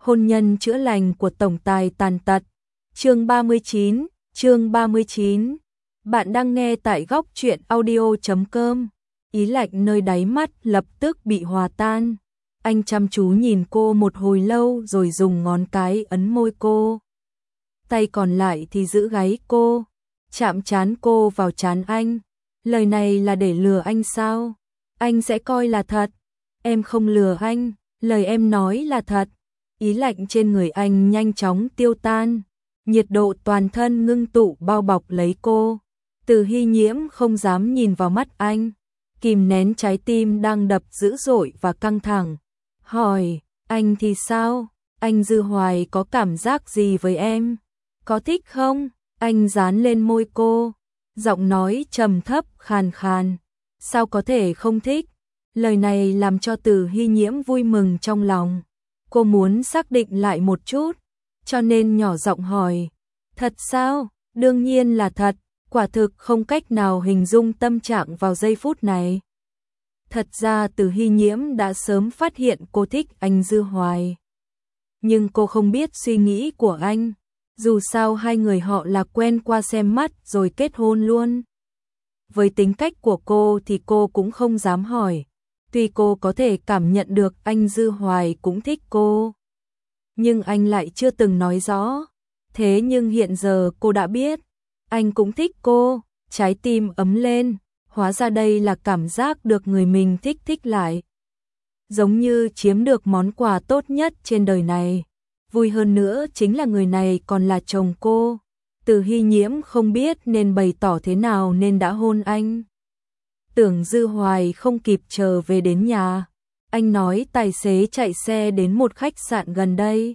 hôn nhân chữa lành của tổng tài tàn tật. Chương 39. Bạn đang nghe tại góc truyện audio.com. Ý lạnh nơi đáy mắt lập tức bị hòa tan. Anh chăm chú nhìn cô một hồi lâu rồi dùng ngón cái ấn môi cô. Tay còn lại thì giữ gáy cô, chạm trán cô vào trán anh. Lời này là để lừa anh sao? Anh sẽ coi là thật. Em không lừa anh, lời em nói là thật. Ý lạnh trên người anh nhanh chóng tiêu tan, nhiệt độ toàn thân ngưng tụ bao bọc lấy cô. Từ Hy Nhiễm không dám nhìn vào mắt anh, kìm nén trái tim đang đập dữ dội và căng thẳng. Hỏi, anh thì sao? Anh Dư Hoài có cảm giác gì với em? Có thích không? Anh dán lên môi cô, giọng nói trầm thấp khàn khàn. Sao có thể không thích? Lời này làm cho Từ Hy Nhiễm vui mừng trong lòng. Cô muốn xác định lại một chút, cho nên nhỏ giọng hỏi. Thật sao? Đương nhiên là thật, quả thực không cách nào hình dung tâm trạng vào giây phút này. Thật ra Từ Hy Nhiễm đã sớm phát hiện cô thích anh Dư Hoài. Nhưng cô không biết suy nghĩ của anh. Dù sao hai người họ là quen qua xem mắt rồi kết hôn luôn. Với tính cách của cô thì cô cũng không dám hỏi. Tuy cô có thể cảm nhận được anh Dư Hoài cũng thích cô, nhưng anh lại chưa từng nói rõ. Thế nhưng hiện giờ cô đã biết, anh cũng thích cô, trái tim ấm lên, hóa ra đây là cảm giác được người mình thích thích lại. Giống như chiếm được món quà tốt nhất trên đời này. Vui hơn nữa chính là người này còn là chồng cô. Từ Hy Nhiễm không biết nên bày tỏ thế nào nên đã hôn anh. Tưởng Dư Hoài không kịp chờ về đến nhà. Anh nói tài xế chạy xe đến một khách sạn gần đây.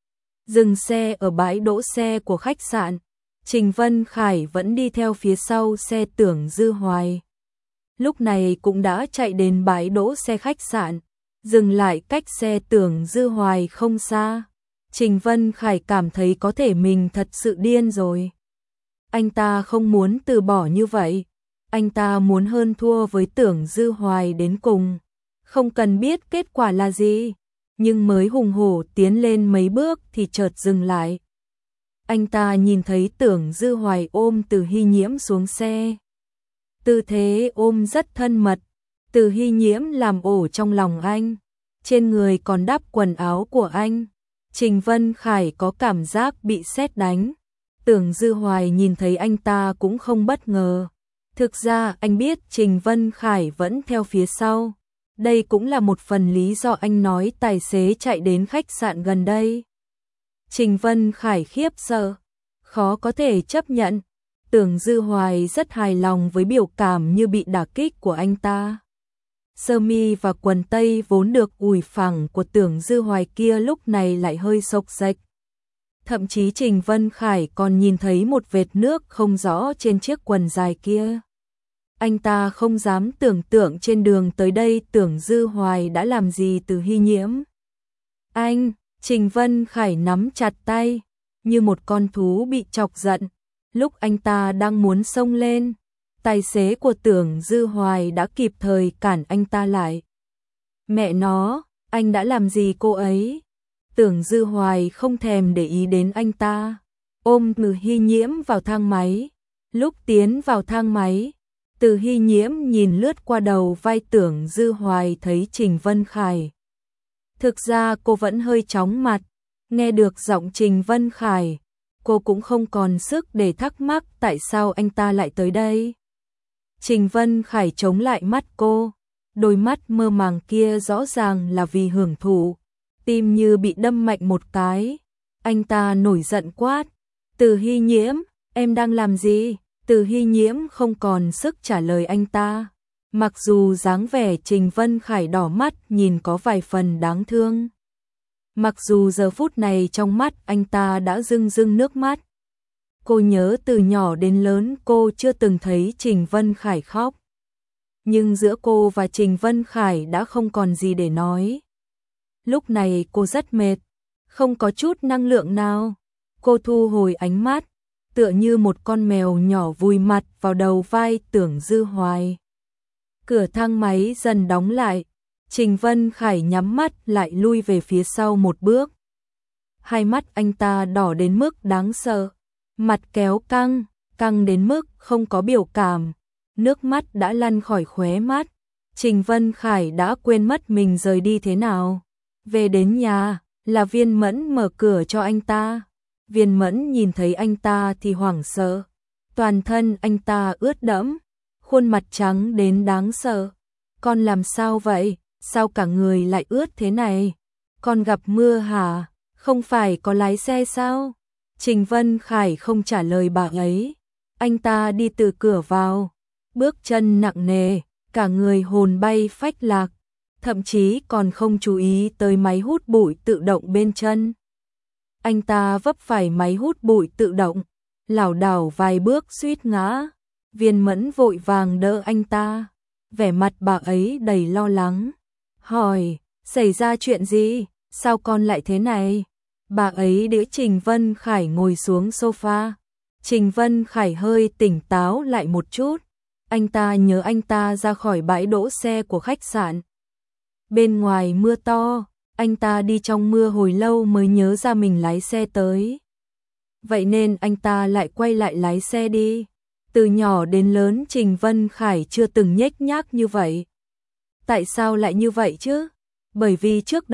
Dừng xe ở bãi đỗ xe của khách sạn. Trình Vân Khải vẫn đi theo phía sau xe Tưởng Dư Hoài. Lúc này cũng đã chạy đến bãi đỗ xe khách sạn, dừng lại cách xe Tưởng Dư Hoài không xa. Trình Vân Khải cảm thấy có thể mình thật sự điên rồi. Anh ta không muốn từ bỏ như vậy. Anh ta muốn hơn thua với Tưởng Dư Hoài đến cùng. Không cần biết kết quả là gì. Nhưng mới hùng hổ tiến lên mấy bước thì chợt dừng lại. Anh ta nhìn thấy Tưởng Dư Hoài ôm Từ Hy Nhiễm xuống xe. Tư thế ôm rất thân mật. Từ Hy Nhiễm làm ổ trong lòng anh. Trên người còn đắp quần áo của anh. Trình Vân Khải có cảm giác bị sét đánh. Tưởng Dư Hoài nhìn thấy anh ta cũng không bất ngờ. Thực ra anh biết Trình Vân Khải vẫn theo phía sau. Đây cũng là một phần lý do anh nói tài xế chạy đến khách sạn gần đây. Trình Vân Khải khiếp sợ, khó có thể chấp nhận. Tưởng Dư Hoài rất hài lòng với biểu cảm như bị đả kích của anh ta. Sơ mi và quần tây vốn được ủi phẳng của Tưởng Dư Hoài kia lúc này lại hơi xộc xệch. Thậm chí Trình Vân Khải còn nhìn thấy một vệt nước không rõ trên chiếc quần dài kia. Anh ta không dám tưởng tượng trên đường tới đây Tưởng Dư Hoài đã làm gì Từ Hy Nhiễm. Anh, Trình Vân Khải nắm chặt tay, như một con thú bị chọc giận. Lúc anh ta đang muốn xông lên, tài xế của Tưởng Dư Hoài đã kịp thời cản anh ta lại. Mẹ nó, anh đã làm gì cô ấy? Tưởng Dư Hoài không thèm để ý đến anh ta, ôm Từ Hy Nhiễm vào thang máy. Lúc tiến vào thang máy, Từ Hy Nhiễm nhìn lướt qua đầu vai Tưởng Dư Hoài thấy Trình Vân Khải. Thực ra cô vẫn hơi chóng mặt, nghe được giọng Trình Vân Khải, cô cũng không còn sức để thắc mắc tại sao anh ta lại tới đây. Trình Vân Khải chống lại mắt cô, đôi mắt mơ màng kia rõ ràng là vì hưởng thụ, tim như bị đâm mạnh một cái. Anh ta nổi giận quát, Từ Hy Nhiễm, em đang làm gì? Từ Hy Nhiễm không còn sức trả lời anh ta. Mặc dù dáng vẻ Trình Vân Khải đỏ mắt nhìn có vài phần đáng thương. Mặc dù giờ phút này trong mắt anh ta đã rưng rưng nước mắt. Cô nhớ từ nhỏ đến lớn cô chưa từng thấy Trình Vân Khải khóc. Nhưng giữa cô và Trình Vân Khải đã không còn gì để nói. Lúc này cô rất mệt, không có chút năng lượng nào. Cô thu hồi ánh mắt, tựa như một con mèo nhỏ vùi mặt vào đầu vai Tưởng Dư Hoài. Cửa thang máy dần đóng lại, Trình Vân Khải nhắm mắt lại lui về phía sau một bước. Hai mắt anh ta đỏ đến mức đáng sợ, mặt kéo căng, căng đến mức không có biểu cảm, nước mắt đã lăn khỏi khóe mắt. Trình Vân Khải đã quên mất mình rời đi thế nào. Về đến nhà, là Viên Mẫn mở cửa cho anh ta. Viên Mẫn nhìn thấy anh ta thì hoảng sợ. Toàn thân anh ta ướt đẫm, khuôn mặt trắng đến đáng sợ. Con làm sao vậy? Sao cả người lại ướt thế này? Con gặp mưa hả? Không phải có lái xe sao? Trình Vân Khải không trả lời bà ấy. Anh ta đi từ cửa vào, bước chân nặng nề, cả người hồn bay phách lạc, thậm chí còn không chú ý tới máy hút bụi tự động bên chân. Anh ta vấp phải máy hút bụi tự động, lảo đảo vài bước suýt ngã. Viên Mẫn vội vàng đỡ anh ta, vẻ mặt bà ấy đầy lo lắng, hỏi, xảy ra chuyện gì, sao con lại thế này? Bà ấy đỡ Trình Vân Khải ngồi xuống sofa. Trình Vân Khải hơi tỉnh táo lại một chút, anh ta nhớ anh ta ra khỏi bãi đỗ xe của khách sạn. Bên ngoài mưa to, anh ta đi trong mưa hồi lâu mới nhớ ra mình lái xe tới. Vậy nên anh ta lại quay lại lái xe đi. Từ nhỏ đến lớn Trình Vân Khải chưa từng nhếch nhác như vậy. Tại sao lại như vậy chứ? Bởi vì trước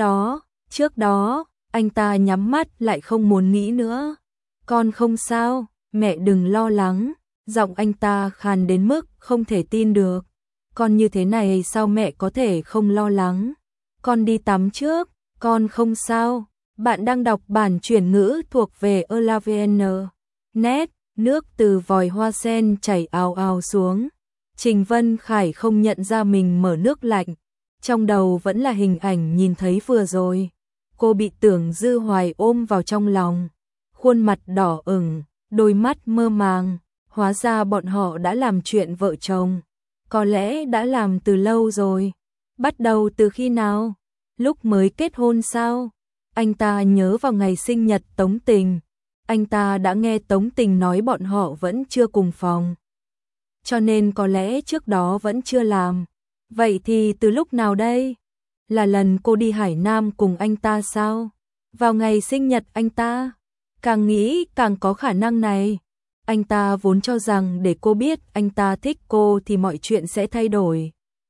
đó, anh ta nhắm mắt lại không muốn nghĩ nữa. Con không sao, mẹ đừng lo lắng. Giọng anh ta khàn đến mức không thể tin được. Con như thế này sao mẹ có thể không lo lắng? Con đi tắm trước, con không sao. Bạn đang đọc bản chuyển ngữ thuộc về Elavn. Net, nước từ vòi hoa sen chảy ào ào xuống. Trình Vân Khải không nhận ra mình mở nước lạnh. Trong đầu vẫn là hình ảnh nhìn thấy vừa rồi. Cô bị Tưởng Dư Hoài ôm vào trong lòng. Khuôn mặt đỏ ửng, đôi mắt mơ màng. Hóa ra bọn họ đã làm chuyện vợ chồng. Có lẽ đã làm từ lâu rồi. Bắt đầu từ khi nào? Lúc mới kết hôn sao? Anh ta nhớ vào ngày sinh nhật Tống Tình. Anh ta đã nghe Tống Tình nói bọn họ vẫn chưa cùng phòng. Cho nên có lẽ trước đó vẫn chưa làm. Vậy thì từ lúc nào đây? Là lần cô đi Hải Nam cùng anh ta sao? Vào ngày sinh nhật anh ta? Càng nghĩ càng có khả năng này. Anh ta vốn cho rằng để cô biết anh ta thích cô thì mọi chuyện sẽ thay đổi.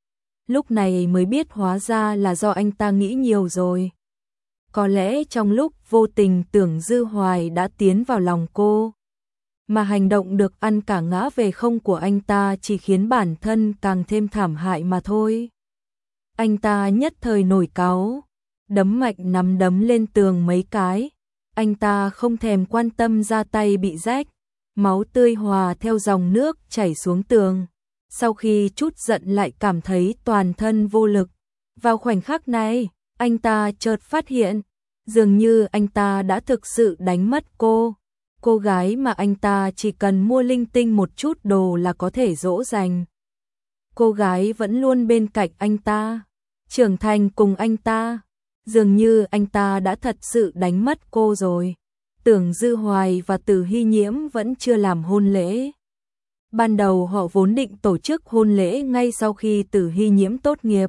Lúc này mới biết hóa ra là do anh ta nghĩ nhiều rồi. Có lẽ trong lúc vô tình Tưởng Dư Hoài đã tiến vào lòng cô. Mà hành động được ăn cả ngã về không của anh ta chỉ khiến bản thân càng thêm thảm hại mà thôi. Anh ta nhất thời nổi cáu, đấm mạnh nắm đấm lên tường mấy cái. Anh ta không thèm quan tâm da tay bị rách, máu tươi hòa theo dòng nước chảy xuống tường. Sau khi chút giận lại cảm thấy toàn thân vô lực. Vào khoảnh khắc này, anh ta chợt phát hiện, dường như anh ta đã thực sự đánh mất cô. Cô gái mà anh ta chỉ cần mua linh tinh một chút đồ là có thể dỗ dành. Cô gái vẫn luôn bên cạnh anh ta, trưởng thành cùng anh ta. Dường như anh ta đã thật sự đánh mất cô rồi. Tưởng Dư Hoài và Từ Hy Nhiễm vẫn chưa làm hôn lễ. Ban đầu họ vốn định tổ chức hôn lễ ngay sau khi Từ Hy Nhiễm tốt nghiệp.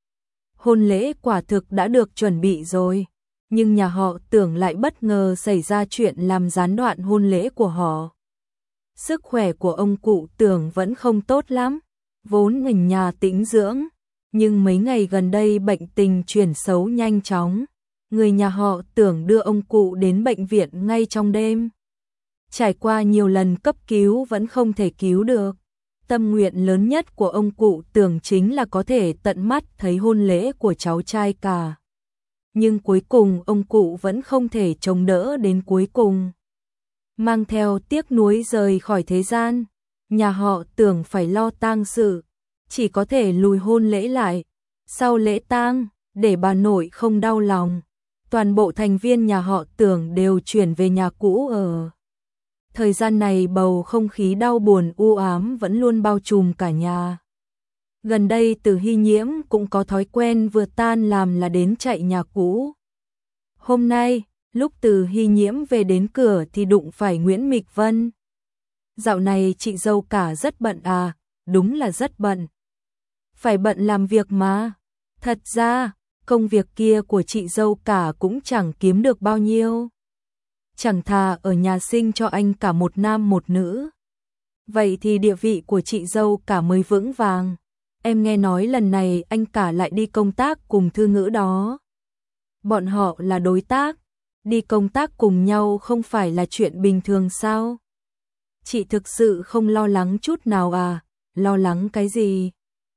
Hôn lễ quả thực đã được chuẩn bị rồi, nhưng nhà họ Tưởng lại bất ngờ xảy ra chuyện làm gián đoạn hôn lễ của họ. Sức khỏe của ông cụ Tưởng vẫn không tốt lắm, vốn ở nhà tĩnh dưỡng, nhưng mấy ngày gần đây bệnh tình chuyển xấu nhanh chóng. Người nhà họ Tưởng đưa ông cụ đến bệnh viện ngay trong đêm. Trải qua nhiều lần cấp cứu vẫn không thể cứu được. Tâm nguyện lớn nhất của ông cụ Tưởng chính là có thể tận mắt thấy hôn lễ của cháu trai cả. Nhưng cuối cùng ông cụ vẫn không thể chống đỡ đến cuối cùng. Mang theo tiếc nuối rời khỏi thế gian, nhà họ Tưởng phải lo tang sự, chỉ có thể lùi hôn lễ lại. Sau lễ tang, để bà nội không đau lòng, toàn bộ thành viên nhà họ Tưởng đều chuyển về nhà cũ ở. Thời gian này bầu không khí đau buồn u ám vẫn luôn bao trùm cả nhà. Gần đây Từ Hy Nhiễm cũng có thói quen vừa tan làm là đến chạy nhà cũ. Hôm nay, lúc Từ Hy Nhiễm về đến cửa thì đụng phải Nguyễn Mịch Vân. Dạo này chị dâu cả rất bận à? Đúng là rất bận. Phải bận làm việc mà. Thật ra, công việc kia của chị dâu cả cũng chẳng kiếm được bao nhiêu. chẳng thà ở nhà sinh cho anh cả một nam một nữ. Vậy thì địa vị của chị dâu cả mới vững vàng. Em nghe nói lần này anh cả lại đi công tác cùng Thư Ngữ đó. Bọn họ là đối tác, đi công tác cùng nhau không phải là chuyện bình thường sao? Chị thực sự không lo lắng chút nào à? Lo lắng cái gì?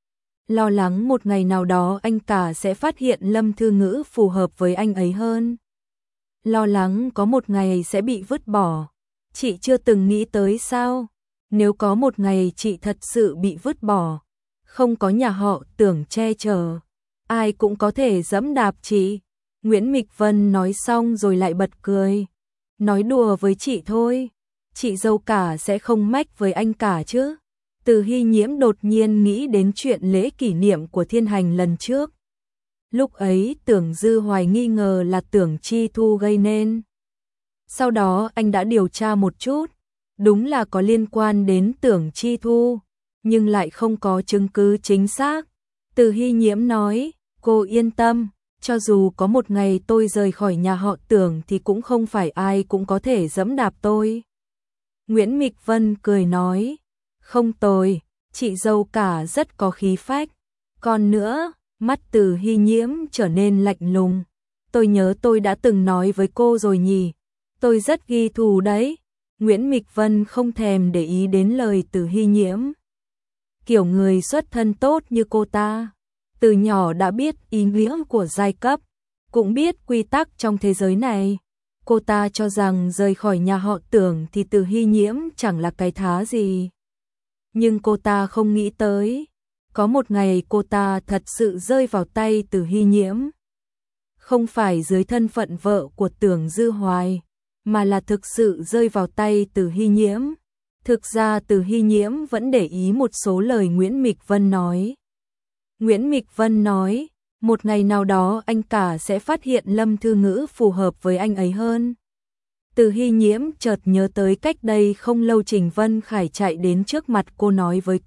Lo lắng một ngày nào đó anh cả sẽ phát hiện Lâm Thư Ngữ phù hợp với anh ấy hơn. Lo lắng có một ngày sẽ bị vứt bỏ. Chị chưa từng nghĩ tới sao? Nếu có một ngày chị thật sự bị vứt bỏ, không có nhà họ Tưởng che chở, ai cũng có thể giẫm đạp chị. Nguyễn Mịch Vân nói xong rồi lại bật cười. Nói đùa với chị thôi, chị dâu cả sẽ không mách với anh cả chứ. Từ Hy Nhiễm đột nhiên nghĩ đến chuyện lễ kỷ niệm của Thiên Hành lần trước. Lúc ấy Tưởng Dư Hoài nghi ngờ là Tưởng Chi Thu gây nên. Sau đó anh đã điều tra một chút, đúng là có liên quan đến Tưởng Chi Thu, nhưng lại không có chứng cứ chính xác. Từ Hy Nhiễm nói, cô yên tâm, cho dù có một ngày tôi rời khỏi nhà họ Tưởng thì cũng không phải ai cũng có thể giẫm đạp tôi. Nguyễn Mịch Vân cười nói, không tồi, chị dâu cả rất có khí phách. Còn nữa, mắt Từ Hy Nhiễm trở nên lạnh lùng. Tôi nhớ tôi đã từng nói với cô rồi nhỉ, tôi rất ghi thù đấy. Nguyễn Mịch Vân không thèm để ý đến lời Từ Hy Nhiễm. Kiểu người xuất thân tốt như cô ta, từ nhỏ đã biết ý nghĩa của giai cấp, cũng biết quy tắc trong thế giới này. Cô ta cho rằng rời khỏi nhà họ Tưởng thì Từ Hy Nhiễm chẳng là cái thá gì. Nhưng cô ta không nghĩ tới, có một ngày cô ta thật sự rơi vào tay Từ Hy Nhiễm. Không phải dưới thân phận vợ của Tưởng Dư Hoài, mà là thực sự rơi vào tay Từ Hy Nhiễm. Thực ra Từ Hy Nhiễm vẫn để ý một số lời Nguyễn Mịch Vân nói. Nguyễn Mịch Vân nói, một ngày nào đó anh cả sẽ phát hiện Lâm Thư Ngữ phù hợp với anh ấy hơn. Từ Hy Nhiễm chợt nhớ tới cách đây không lâu Trình Vân Khải chạy đến trước mặt cô nói với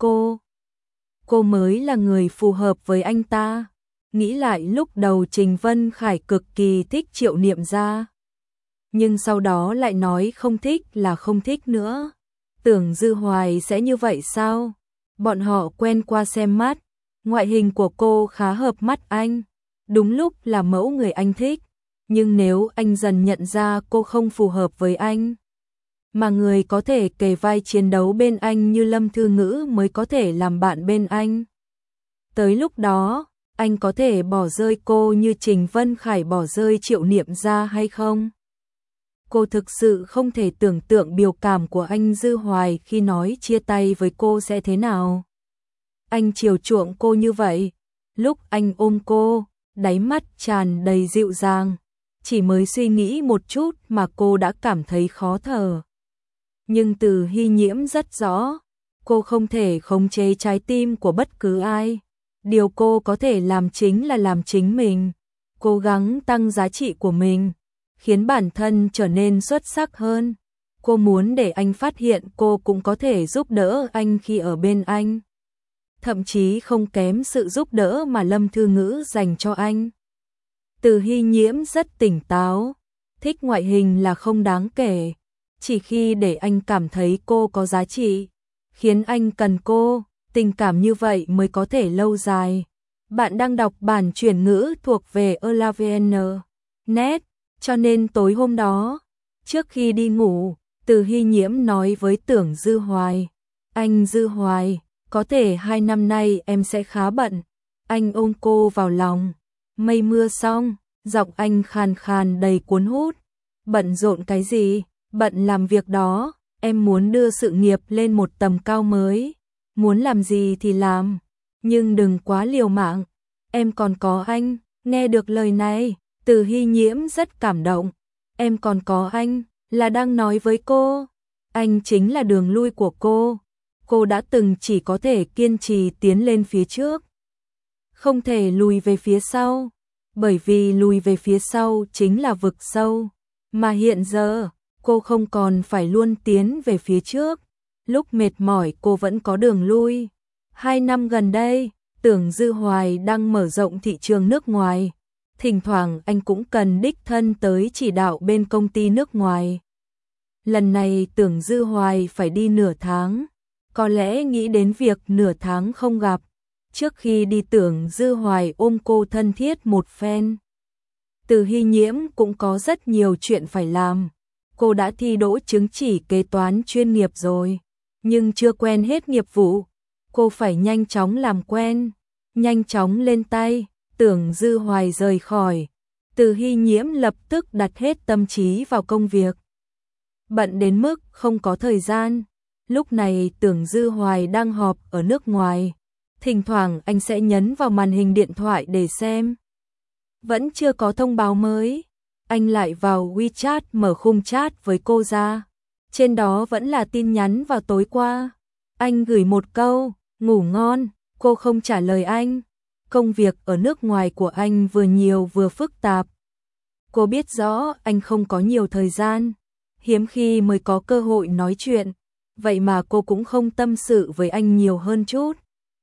cô mới là người phù hợp với anh ta. Nghĩ lại lúc đầu Trình Vân Khải cực kỳ thích Triệu Niệm Gia, nhưng sau đó lại nói không thích là không thích nữa. Tưởng Dư Hoài sẽ như vậy sao? Bọn họ quen qua xem mắt, ngoại hình của cô khá hợp mắt anh, đúng lúc là mẫu người anh thích. Nhưng nếu anh dần nhận ra cô không phù hợp với anh, mà người có thể kề vai chiến đấu bên anh như Lâm Thư Ngữ mới có thể làm bạn bên anh, tới lúc đó, anh có thể bỏ rơi cô như Trình Vân Khải bỏ rơi Triệu Niệm Gia hay không? Cô thực sự không thể tưởng tượng biểu cảm của anh Dư Hoài khi nói chia tay với cô sẽ thế nào. Anh chiều chuộng cô như vậy, lúc anh ôm cô, đáy mắt tràn đầy dịu dàng. Chỉ mới suy nghĩ một chút mà cô đã cảm thấy khó thở. Nhưng Từ Hy Nhiễm rất rõ, cô không thể khống chế trái tim của bất cứ ai. Điều cô có thể làm chính là làm chính mình, cố gắng tăng giá trị của mình, khiến bản thân trở nên xuất sắc hơn. Cô muốn để anh phát hiện cô cũng có thể giúp đỡ anh khi ở bên anh. Thậm chí không kém sự giúp đỡ mà Lâm Thư Ngữ dành cho anh. Từ Hy Nhiễm rất tỉnh táo, thích ngoại hình là không đáng kể, chỉ khi để anh cảm thấy cô có giá trị, khiến anh cần cô, tình cảm như vậy mới có thể lâu dài. Bạn đang đọc bản chuyển ngữ thuộc về elavn.net, cho nên tối hôm đó, trước khi đi ngủ, Từ Hy Nhiễm nói với Tưởng Dư Hoài, anh Dư Hoài, có thể 2 năm nay em sẽ khá bận. Anh ôm cô vào lòng. Mây mưa xong, giọng anh khàn khàn đầy cuốn hút. Bận rộn cái gì? Bận làm việc đó, em muốn đưa sự nghiệp lên một tầm cao mới. Muốn làm gì thì làm, nhưng đừng quá liều mạng. Em còn có anh. Nghe được lời này, Từ Hy Nhiễm rất cảm động. Em còn có anh, là đang nói với cô. Anh chính là đường lui của cô. Cô đã từng chỉ có thể kiên trì tiến lên phía trước, không thể lùi về phía sau, bởi vì lùi về phía sau chính là vực sâu, mà hiện giờ, cô không còn phải luôn tiến về phía trước, lúc mệt mỏi cô vẫn có đường lui. 2 năm gần đây, Tưởng Dư Hoài đang mở rộng thị trường nước ngoài, thỉnh thoảng anh cũng cần đích thân tới chỉ đạo bên công ty nước ngoài. Lần này Tưởng Dư Hoài phải đi nửa tháng, có lẽ nghĩ đến việc nửa tháng không gặp. Trước khi đi Tưởng Dư Hoài ôm cô thân thiết một phen. Từ Hy Nhiễm cũng có rất nhiều chuyện phải làm. Cô đã thi đỗ chứng chỉ kế toán chuyên nghiệp rồi, nhưng chưa quen hết nghiệp vụ. Cô phải nhanh chóng làm quen, nhanh chóng lên tay. Tưởng Dư Hoài rời khỏi, Từ Hy Nhiễm lập tức đặt hết tâm trí vào công việc. Bận đến mức không có thời gian. Lúc này Tưởng Dư Hoài đang họp ở nước ngoài. Thỉnh thoảng anh sẽ nhấn vào màn hình điện thoại để xem. Vẫn chưa có thông báo mới. Anh lại vào WeChat mở khung chat với cô ra. Trên đó vẫn là tin nhắn vào tối qua. Anh gửi một câu, ngủ ngon, cô không trả lời anh. Công việc ở nước ngoài của anh vừa nhiều vừa phức tạp. Cô biết rõ anh không có nhiều thời gian, hiếm khi mới có cơ hội nói chuyện, vậy mà cô cũng không tâm sự với anh nhiều hơn chút.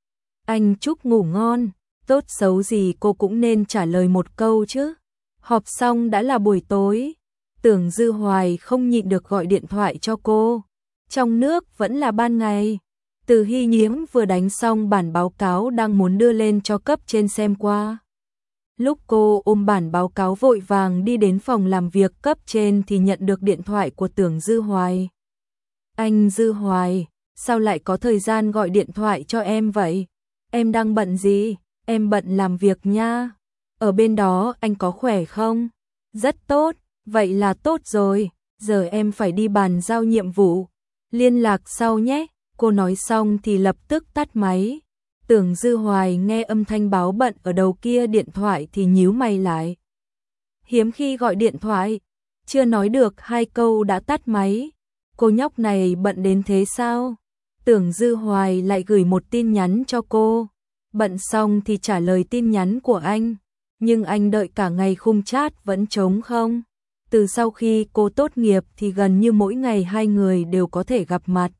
Anh chúc ngủ ngon, tốt xấu gì cô cũng nên trả lời một câu chứ. Họp xong đã là buổi tối, Tưởng Dư Hoài không nhịn được gọi điện thoại cho cô. Trong nước vẫn là ban ngày. Từ Hy Nhiễm vừa đánh xong bản báo cáo đang muốn đưa lên cho cấp trên xem qua. Lúc cô ôm bản báo cáo vội vàng đi đến phòng làm việc cấp trên thì nhận được điện thoại của Tưởng Dư Hoài. Anh Dư Hoài, sao lại có thời gian gọi điện thoại cho em vậy? Em đang bận gì? Em bận làm việc nha. Ở bên đó anh có khỏe không? Rất tốt, vậy là tốt rồi. Giờ em phải đi bàn giao nhiệm vụ. Liên lạc sau nhé. Cô nói xong thì lập tức tắt máy. Tưởng Dư Hoài nghe âm thanh báo bận ở đầu kia điện thoại thì nhíu mày lại. Hiếm khi gọi điện thoại, chưa nói được hai câu đã tắt máy. Cô nhóc này bận đến thế sao? Tưởng Dư Hoài lại gửi một tin nhắn cho cô. Bận xong thì trả lời tin nhắn của anh. Nhưng anh đợi cả ngày khung chat vẫn trống không. Từ sau khi cô tốt nghiệp thì gần như mỗi ngày hai người đều có thể gặp mặt.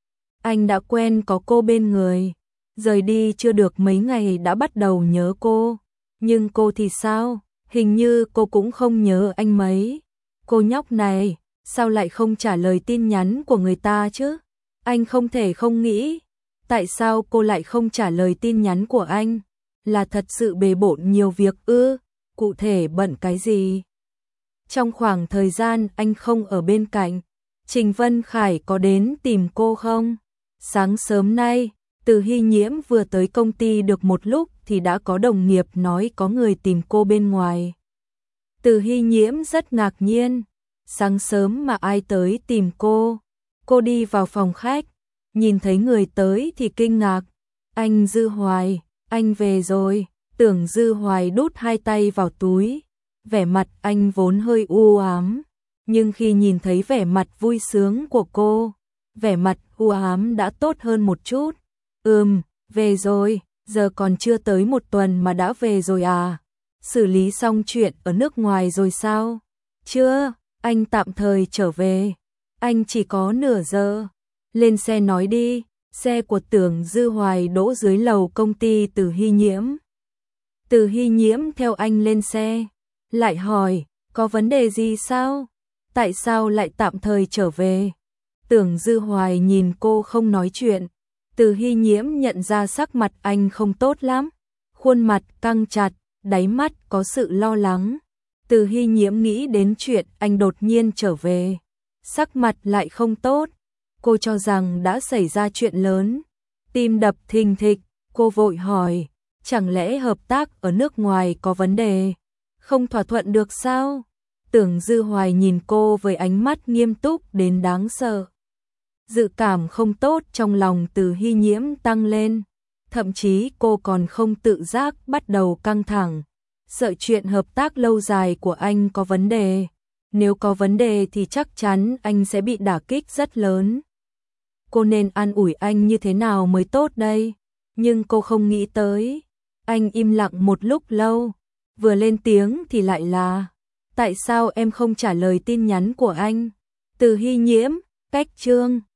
Anh đã quen có cô bên người. Rời đi chưa được mấy ngày đã bắt đầu nhớ cô. Nhưng cô thì sao? Hình như cô cũng không nhớ anh mấy. Cô nhóc này, sao lại không trả lời tin nhắn của người ta chứ? Anh không thể không nghĩ. Tại sao cô lại không trả lời tin nhắn của anh? Là thật sự bề bộn nhiều việc ư? Cụ thể bận cái gì? Trong khoảng thời gian anh không ở bên cạnh, Trình Vân Khải có đến tìm cô không? Sáng sớm nay, Từ Hy Nhiễm vừa tới công ty được một lúc thì đã có đồng nghiệp nói có người tìm cô bên ngoài. Từ Hy Nhiễm rất ngạc nhiên. Sáng sớm mà ai tới tìm cô? Cô đi vào phòng khách, nhìn thấy người tới thì kinh ngạc. Anh Dư Hoài, anh về rồi. Tưởng Dư Hoài đút hai tay vào túi. Vẻ mặt anh vốn hơi u ám, nhưng khi nhìn thấy vẻ mặt vui sướng của cô, vẻ mặt u ám đã tốt hơn một chút. Về rồi, giờ còn chưa tới một tuần mà đã về rồi à? Xử lý xong chuyện ở nước ngoài rồi sao? Chưa, anh tạm thời trở về. Anh chỉ có nửa giờ. Lên xe nói đi. Xe của Tưởng Dư Hoài đỗ dưới lầu công ty Từ Hy Nhiễm. Từ Hy Nhiễm theo anh lên xe, lại hỏi, có vấn đề gì sao? Tại sao lại tạm thời trở về? Tưởng Dư Hoài nhìn cô không nói chuyện. Từ Hy Nhiễm nhận ra sắc mặt anh không tốt lắm. Khuôn mặt căng chặt, đáy mắt có sự lo lắng. Từ Hy Nhiễm nghĩ đến chuyện anh đột nhiên trở về. Sắc mặt lại không tốt. Cô cho rằng đã xảy ra chuyện lớn. Tim đập thình thịch, cô vội hỏi, chẳng lẽ hợp tác ở nước ngoài có vấn đề? Không thỏa thuận được sao? Tưởng Dư Hoài nhìn cô với ánh mắt nghiêm túc đến đáng sợ. Dự cảm không tốt trong lòng Từ Hy Nhiễm tăng lên. Thậm chí cô còn không tự giác bắt đầu căng thẳng. Sợ chuyện hợp tác lâu dài của anh có vấn đề. Nếu có vấn đề thì chắc chắn anh sẽ bị đả kích rất lớn. Cô nên an ủi anh như thế nào mới tốt đây? Nhưng cô không nghĩ tới. Anh im lặng một lúc lâu. Vừa lên tiếng thì lại là, tại sao em không trả lời tin nhắn của anh? Từ Hy Nhiễm, cách chương.